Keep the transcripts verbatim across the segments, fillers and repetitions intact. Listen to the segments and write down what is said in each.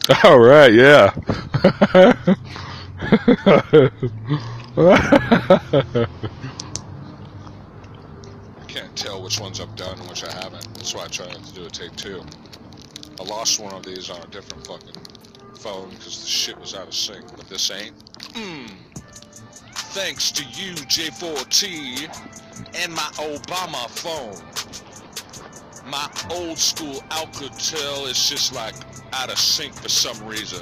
All right, yeah. I can't tell which ones I've done and which I haven't. That's why I try not to do a take two. I lost one of these on a different fucking phone because the shit was out of sync, but this ain't. Mm. Thanks to you, J four T, and my Obama phone. My old school Alcatel is just like out of sync for some reason.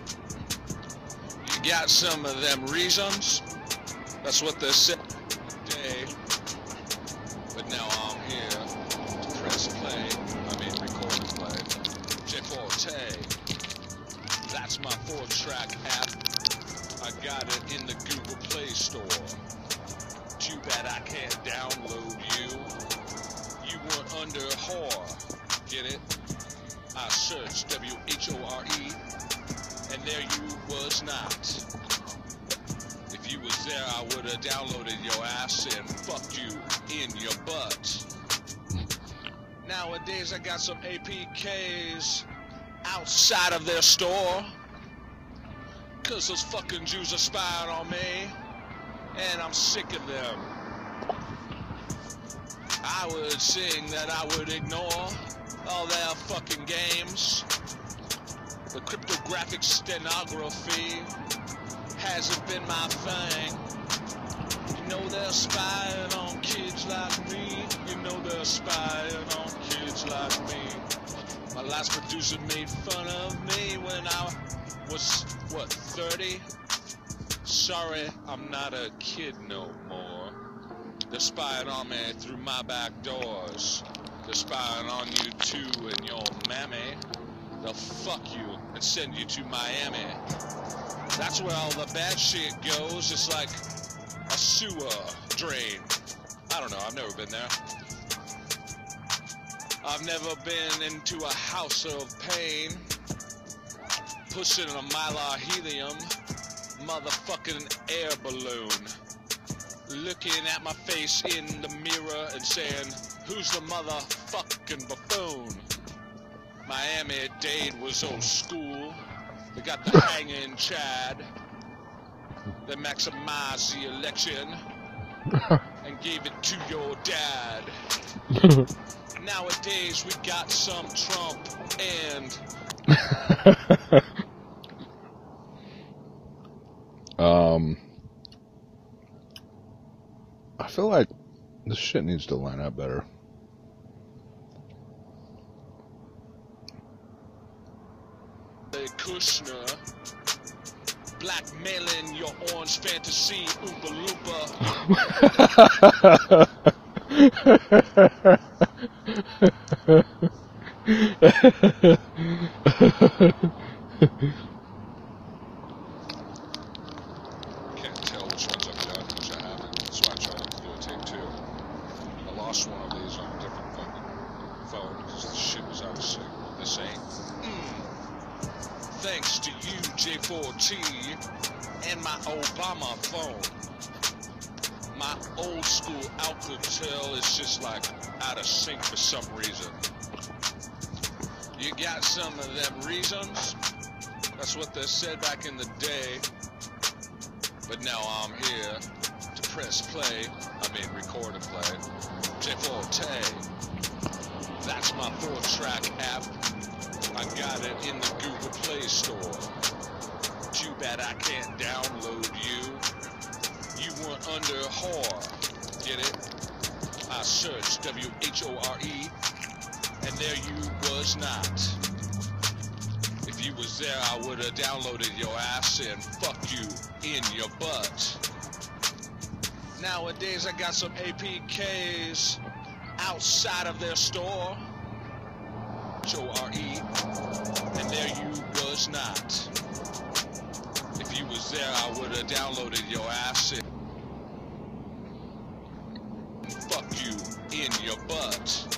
You got some of them reasons? That's what they said today. But now I'm here to press play. I mean record and play. J four T. That's my four track app. I got it in the Google Play Store. Too bad I can't download you. You weren't under whore. Get it? I searched W H O R E, and there you was not. If you was there, I would have downloaded your ass and fucked you in your butt. Nowadays, I got some A P Ks outside of their store, cause those fucking Jews are spying on me, and I'm sick of them. I would sing that I would ignore all their fucking games. The cryptographic stenography hasn't been my thing. You know they're spying on kids like me. You know they're spying on kids like me. My last producer made fun of me when I was, what, thirty? Sorry, I'm not a kid no more. They're spying on me through my back doors. They're spying on you too and your mammy. They'll fuck you and send you to Miami. That's where all the bad shit goes. It's like a sewer drain. I don't know, I've never been there. I've never been into a house of pain, pushing a mylar helium motherfucking air balloon, looking at my face in the mirror and saying, who's the motherfucking buffoon? Miami-Dade was old school. They got the hanging Chad. They maximized the election and gave it to your dad. Nowadays we got some Trump and um I feel like this shit needs to line up better. Kushner blackmailing your orange fantasy Oompa Loompa. Can't tell which ones I've done and which I haven't. That's why I try not to do a take two. I lost one of these on a different fucking phone because the shit was out of sync. This ain't. Mm. Thanks to you, J four T, and my Obama phone. My old school Alcatel is just like out of sync for some reason. You got some of them reasons? That's what they said back in the day. But now I'm here to press play, I mean record and play. J four T. That's my four track app. I got it in the Google Play Store. Too bad I can't download you. You weren't under whore. Get it? I searched W H O R E, and there you was not. If you was there, I would have downloaded your ass and fucked you in your butt. Nowadays, I got some A P Ks outside of their store. H O R E, and there you was not. If you was there, I would have downloaded your ass and fucked you in your butt.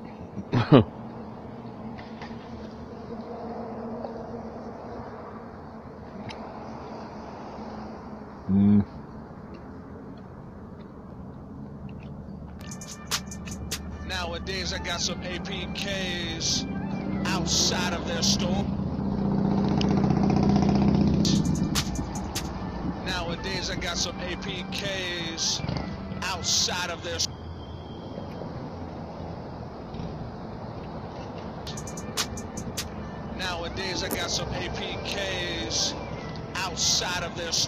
mm. Nowadays, I got some A P Ks outside of their store. got some A P Ks outside of their... Nowadays, I got some A P Ks outside of their...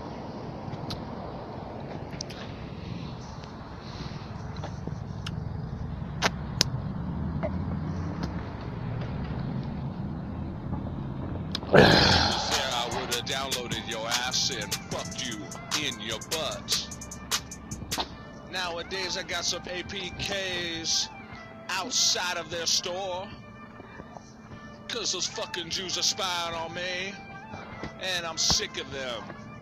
I would have downloaded your ass and fucked you in your butt. Nowadays I got some A P Ks outside of their store, cause those fucking Jews are spying on me, and I'm sick of them.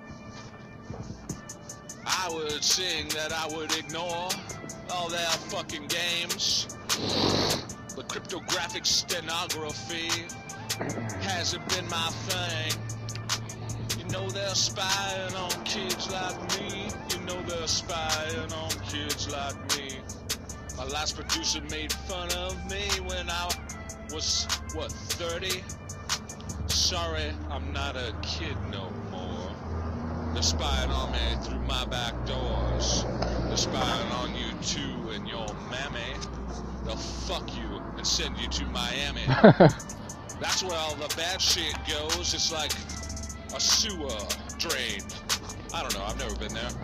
I would sing that I would ignore all their fucking games, but cryptographic stenography hasn't been my thing. You know they're spying on kids like me. You know they're spying on kids like me. My last producer made fun of me when I was, what, thirty? Sorry, I'm not a kid no more. They're spying on me through my back doors. They're spying on you too and your mammy. They'll fuck you and send you to Miami. That's where all the bad shit goes. It's like a sewer drain. I don't know, I've never been there.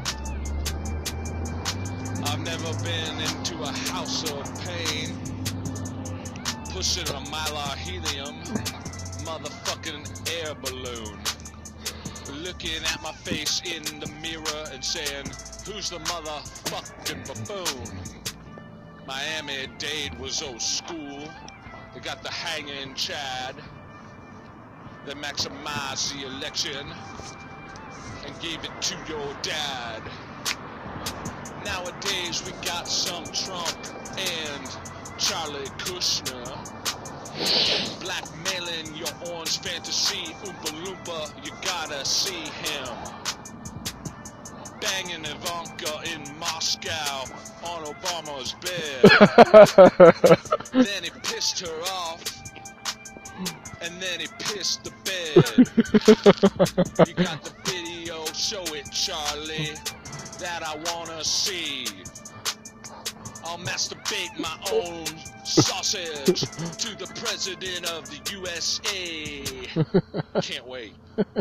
I've never been into a house of pain, pushing a mylar helium motherfucking air balloon, looking at my face in the mirror and saying, who's the motherfucking buffoon? Miami-Dade was old school. They got the hanging Chad. They maximized the election and gave it to your dad. Nowadays we got some Trump and Charlie Kushner blackmailing your orange fantasy. Oompa Loompa, you gotta see him banging Ivanka in Moscow on Obama's bed. Then he pissed her off, and then he pissed the bed. You got the video, show it, Charlie, that I wanna see. I'll masturbate my own sausage to the president of the U S A. Can't wait.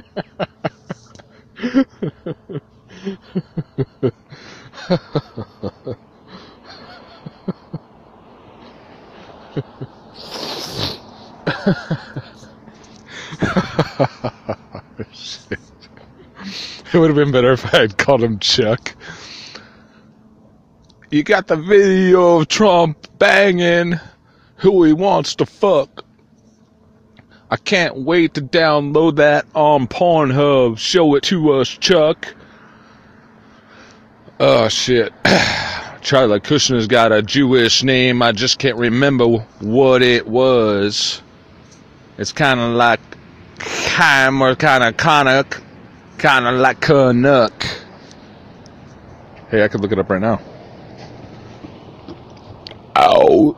Shit. It would have been better if I had called him Chuck. You got the video of Trump banging who he wants to fuck. I can't wait to download that on Pornhub. Show it to us, Chuck. Oh, shit. Charlie Kushner's got a Jewish name. I just can't remember what it was. It's kind of like Chaim or kind of Canuck. Kind of like Canuck. Hey, I could look it up right now. Ow.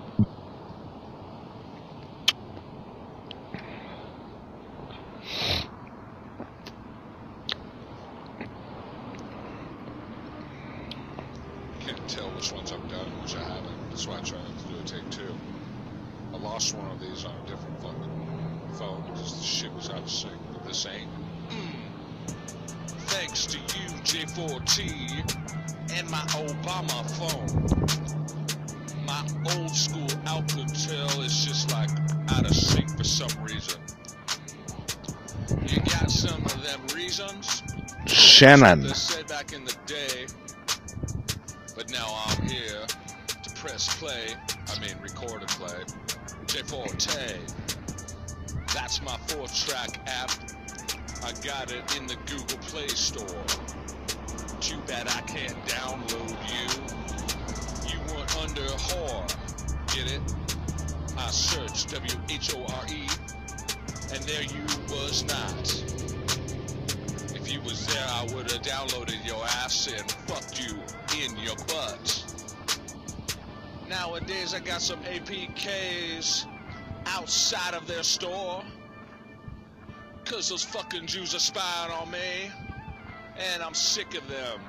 Can't tell which ones I've done and which I haven't. That's why I try not to do a take two. I lost one of these on a different fucking phone because the shit was out of sync. But this ain't. Mm. Thanks to you, J four T, and my Obama phone. My old school Alcatel is just like out of sync for some reason. You got some of them reasons? Shannon. They said back in the day, but now I'm here to press play. I mean record and play. J four T. That's my four-track app. I got it in the Google Play Store. Too bad I can't download you. You weren't under whore, get it? I searched W H O R E, and there you was not. If you was there, I would've downloaded your ass and fucked you in your butt. Nowadays, I got some A P Ks outside of their store, cause those fucking Jews are spying on me, and I'm sick of them.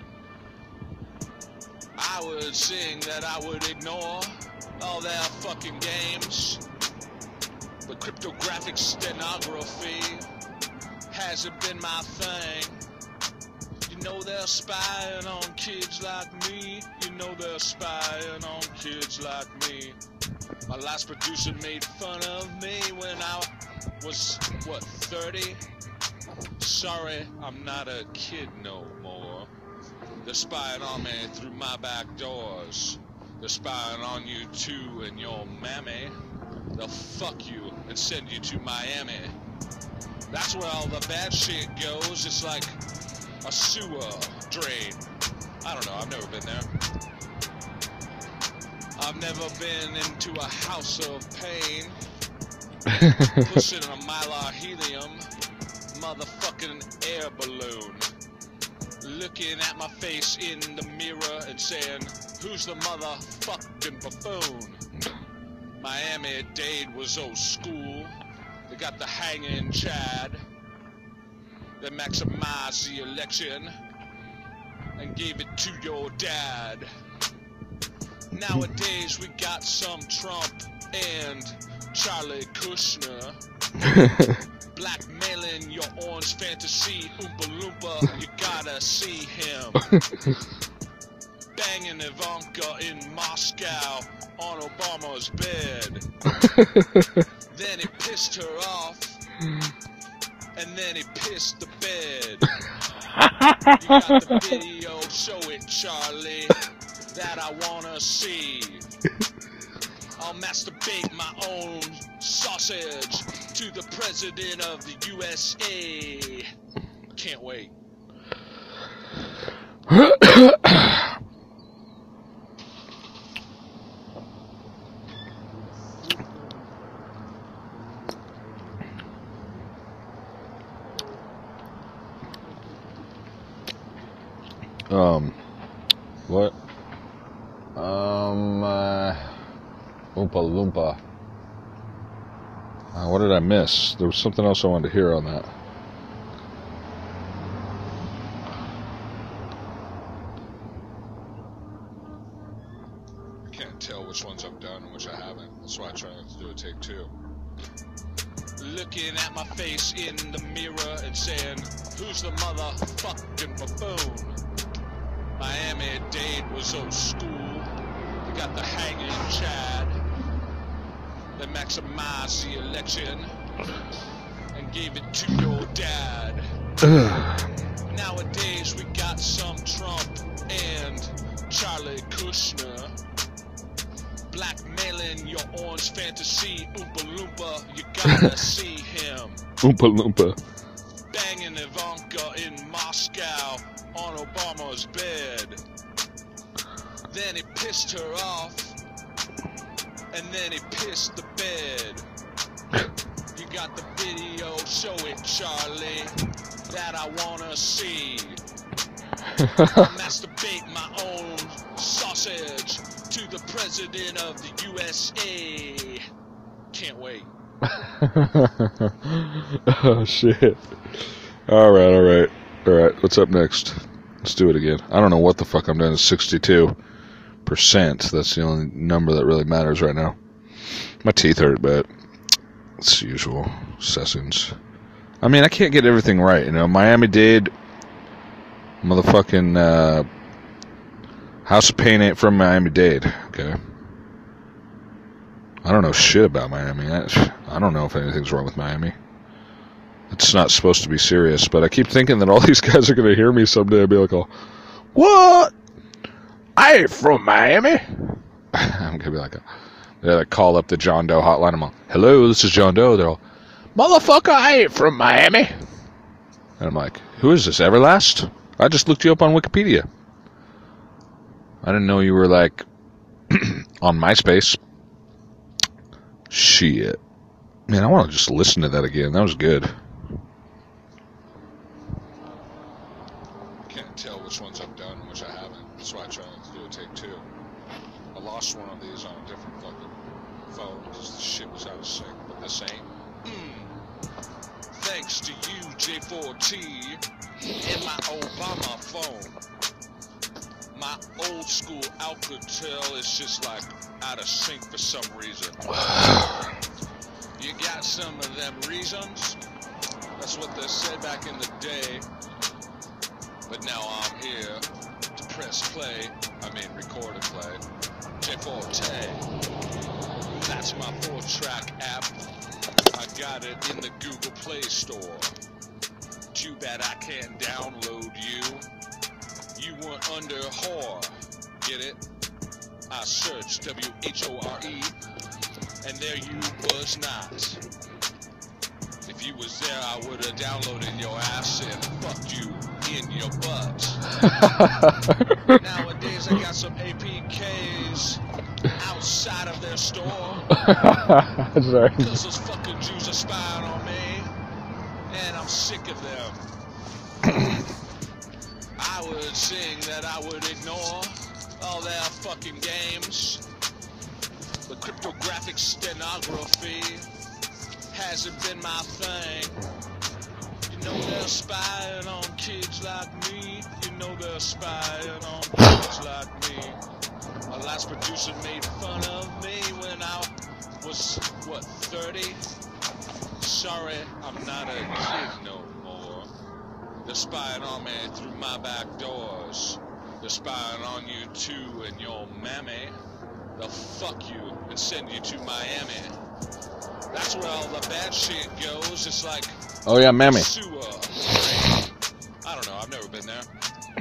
I would sing that I would ignore all their fucking games, but cryptographic stenography hasn't been my thing. You know they're spying on kids like me. You know they're spying on kids like me. My last producer made fun of me when I was, what, thirty? Sorry, I'm not a kid no more. They're spying on me through my back doors. They're spying on you too and your mammy. They'll fuck you and send you to Miami. That's where all the bad shit goes. It's like a sewer drain. I don't know, I've never been there. I've never been into a house of pain. Pushing a mylar helium motherfucking air balloon. Looking at my face in the mirror and saying, who's the motherfucking buffoon? Miami-Dade was old school. They got the hanging Chad. They maximized the election and gave it to your dad. Nowadays we got some Trump and Charlie Kushner. Blackmailing your orange fantasy, Oompa Loompa, you gotta see him. Banging Ivanka in Moscow on Obama's bed. Then he pissed her off, and then he pissed the bed. You got the video, show it, Charlie, that I wanna see. I'll masturbate my own sausage to the president of the U S A. Can't wait. um, what? Um, uh, Oompa Loompa. Uh, what did I miss? There was something else I wanted to hear on that. I can't tell which ones I've done and which I haven't. That's why I try not to do a take two. Looking at my face in the mirror and saying, who's the motherfucking buffoon? Miami-Dade was old school. They got the hanging Chad. They maximized the election and gave it to your dad. Nowadays we got some Trump and Charlie Kushner. Blackmailing your orange fantasy, Oompa Loompa, you gotta see him. Oompa Loompa. Banging Ivanka in Moscow on Obama's bed. Then he pissed her off, and then he pissed the bed. You got the video, show it, Charlie, that I wanna see. I'll masturbate my own sausage to the president of the U S A. Can't wait. Oh shit. Alright, alright. Alright, what's up next? Let's do it again. I don't know what the fuck I'm doing. It's sixty-two percent. That's the only number that really matters right now. My teeth hurt, but it's the usual sessions. I mean, I can't get everything right, you know. Miami-Dade, motherfucking uh, House of Pain ain't from Miami-Dade, okay? I don't know shit about Miami. I, I don't know if anything's wrong with Miami. It's not supposed to be serious, but I keep thinking that all these guys are going to hear me someday and be like, oh, what? I ain't from Miami. I'm going to be like, they're like, call up the John Doe hotline. I'm all, hello, this is John Doe. They're all, motherfucker, I ain't from Miami. And I'm like, who is this, Everlast? I just looked you up on Wikipedia. I didn't know you were, like, on MySpace. Shit. Man, I want to just listen to that again. That was good. I can't tell which ones I've done and which I haven't. That's why I try not to do a take two. I lost one of these on a different fucking phone because the shit was out of sync. But this ain't. Mm. Thanks to you, J four T. in my Obama phone. My old school Alcatel is just like out of sync for some reason. You got some of them reasons? That's what they said back in the day. But now I'm here to press play. I mean record and play. J Forte. That's my four-track app. I got it in the Google Play Store. Too bad I can't download you. You weren't under whore. Get it? I searched W H O R E, and there you was not. If you was there, I would have downloaded your ass and fucked you in your butt. Nowadays, I got some A P Ks outside of their store. Sorry. Because those fucking Jews are spying on me, and I'm sick of them. I would sing that I would ignore all their fucking games. The cryptographic stenography hasn't been my thing. You know they're spying on kids like me. You know they're spying on kids like me. My last producer made fun of me when I was, what, thirty? Sorry, I'm not a kid no more. They're spying on me through my back doors. They're spying on you too and your mammy. They'll fuck you and send you to Miami. That's where all the bad shit goes. It's like Oh yeah, mammy. sewer. I don't know. I've never been there.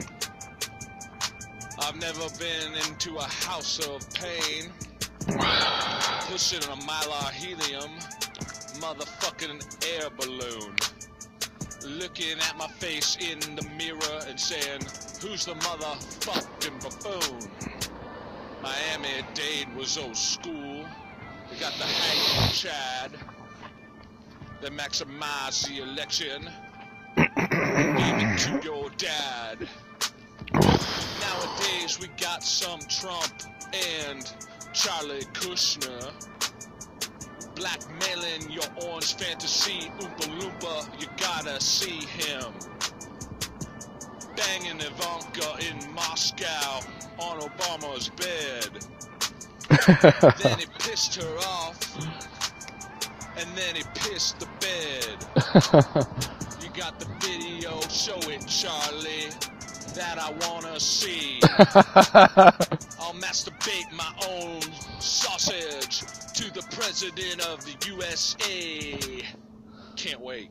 I've never been into a house of pain. Pushing a mylar helium, motherfucking air balloon. Looking at my face in the mirror and saying, who's the motherfucking buffoon? Miami-Dade was old school. They got the hanging Chad. They maximize the election. Gave it to your dad. Nowadays we got some Trump and Charlie Kushner. Blackmailing your orange fantasy, Oompa Loompa, you gotta see him. Banging Ivanka in Moscow on Obama's bed. Then he pissed her off, and then he pissed the bed. You got the video, show it, Charlie, that I wanna see. I'll masturbate my own sausage to the president of the U S A. Can't wait.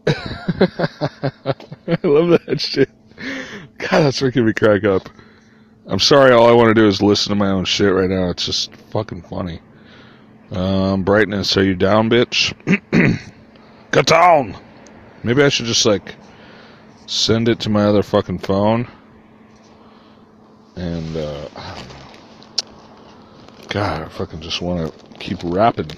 I love that shit. God, that's making me crack up. I'm sorry, all I want to do is listen to my own shit right now. It's just fucking funny. Um, brightness, are you down, bitch? Get down! Maybe I should just, like, send it to my other fucking phone. And, uh, I don't know. God, I fucking just want to keep rapping.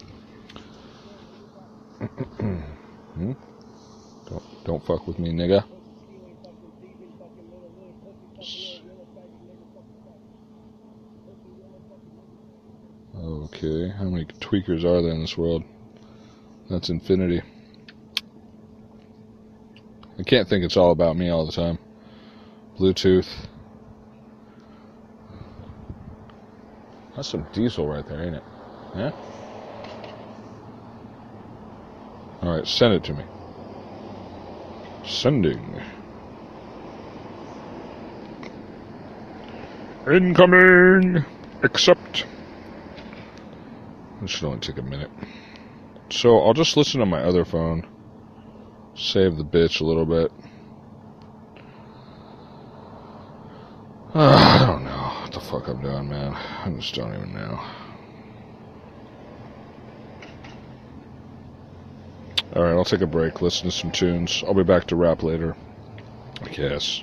hmm? Don't, don't fuck with me, nigga. Okay, how many tweakers are there in this world? That's infinity. I can't think it's all about me all the time. Bluetooth. That's some diesel right there, ain't it? Yeah? Alright, send it to me. Sending. Incoming! Accept. This should only take a minute. So, I'll just listen to my other phone. Save the bitch a little bit. Uh, I don't know what the fuck I'm doing, man. I just don't even know. Alright, I'll take a break, listen to some tunes. I'll be back to rap later, I guess.